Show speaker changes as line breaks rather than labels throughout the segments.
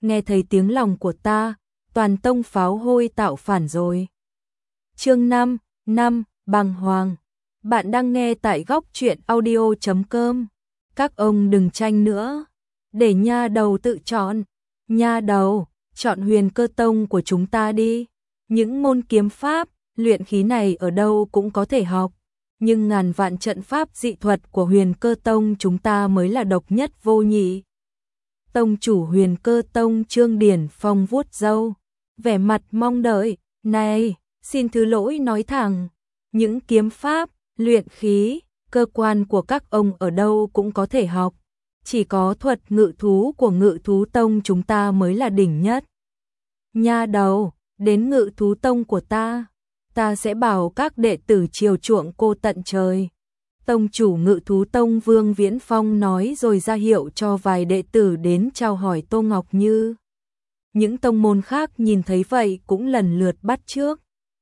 nghe thấy tiếng lòng của ta, toàn tông pháo hôi tạo phản rồi. Chương 5, bàng hoàng. Bạn đang nghe tại góc truyện audio.com. Các ông đừng tranh nữa, để nha đầu tự chọn. Nha đầu, chọn Huyền Cơ Tông của chúng ta đi. Những môn kiếm pháp, luyện khí này ở đâu cũng có thể học, nhưng ngàn vạn trận pháp dị thuật của Huyền Cơ Tông chúng ta mới là độc nhất vô nhị. Tông chủ Huyền Cơ Tông Trương Điển Phong vuốt râu, vẻ mặt mong đợi. Này, xin thứ lỗi nói thẳng, những kiếm pháp, luyện khí, cơ quan của các ông ở đâu cũng có thể học, chỉ có thuật ngự thú của Ngự Thú Tông chúng ta mới là đỉnh nhất. Nha đầu, đến Ngự Thú Tông của ta sẽ bảo các đệ tử chiều chuộng cô tận trời. Tông chủ Ngự Thú Tông Vương Viễn Phong nói rồi ra hiệu cho vài đệ tử đến chào hỏi Tô Ngọc Như. Những tông môn khác nhìn thấy vậy cũng lần lượt bắt chước,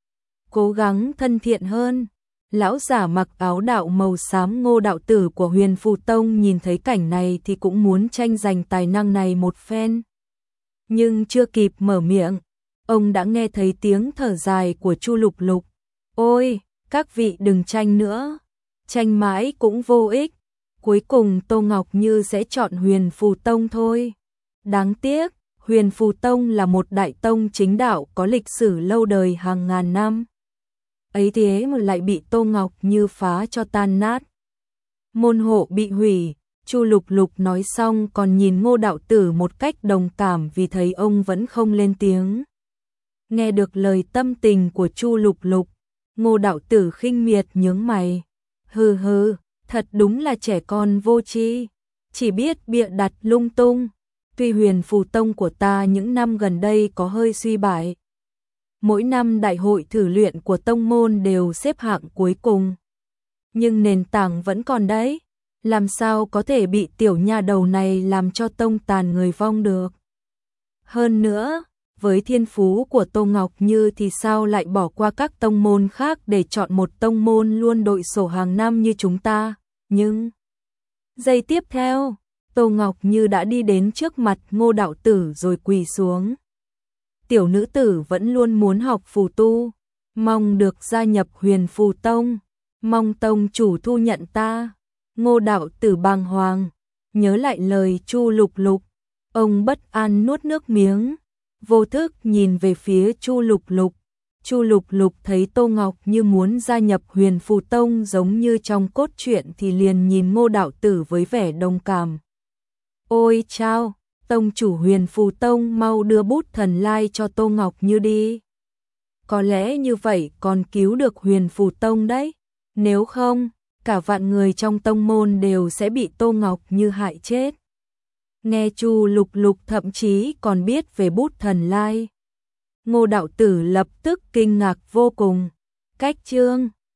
cố gắng thân thiện hơn. Lão giả mặc áo đạo màu xám Ngô đạo tử của Huyền Phù Tông nhìn thấy cảnh này thì cũng muốn tranh giành tài năng này một phen. Nhưng chưa kịp mở miệng, ông đã nghe thấy tiếng thở dài của Chu Lục Lục. Ôi, các vị đừng tranh nữa, tranh mãi cũng vô ích, cuối cùng Tô Ngọc Như sẽ chọn Huyền Phù Tông thôi. Đáng tiếc, Huyền Phù Tông là một đại tông chính đạo có lịch sử lâu đời hàng ngàn năm. Ấy thế mà lại bị Tô Ngọc Như phá cho tan nát. Môn hộ bị hủy, Chu Lục Lục nói xong còn nhìn Ngô đạo tử một cách đồng cảm vì thấy ông vẫn không lên tiếng. Nghe được lời tâm tình của Chu Lục Lục, Ngô đạo tử khinh miệt nhướng mày. Hừ hừ, thật đúng là trẻ con vô tri, chỉ biết bịa đặt lung tung. Tuy Huyền Phù Tông của ta những năm gần đây có hơi suy bại, mỗi năm đại hội thử luyện của tông môn đều xếp hạng cuối cùng, nhưng nền tảng vẫn còn đấy, làm sao có thể bị tiểu nha đầu này làm cho tông tàn người vong được. Hơn nữa, với thiên phú của Tô Ngọc Như thì sao lại bỏ qua các tông môn khác để chọn một tông môn luôn đội sổ hàng năm như chúng ta. Nhưng giây tiếp theo, Tô Ngọc Như đã đi đến trước mặt Ngô đạo tử rồi quỳ xuống. Tiểu nữ tử vẫn luôn muốn học phù tu, mong được gia nhập Huyền Phù Tông, mong tông chủ thu nhận ta. Ngô đạo tử bàng hoàng, nhớ lại lời Chu Lục Lục, ông bất an nuốt nước miếng, vô thức nhìn về phía Chu Lục Lục. Chu Lục Lục thấy Tô Ngọc Như muốn gia nhập Huyền Phù Tông giống như trong cốt truyện thì liền nhìn Ngô đạo tử với vẻ đồng cảm. Ôi chao, tông chủ Huyền Phù Tông mau đưa bút thần lai cho Tô Ngọc Như đi. Có lẽ như vậy còn cứu được Huyền Phù Tông đấy, nếu không, cả vạn người trong tông môn đều sẽ bị Tô Ngọc Như hại chết. Nghe Chu Lục Lục thậm chí còn biết về bút thần lai, Ngô đạo tử lập tức kinh ngạc vô cùng. Cách chương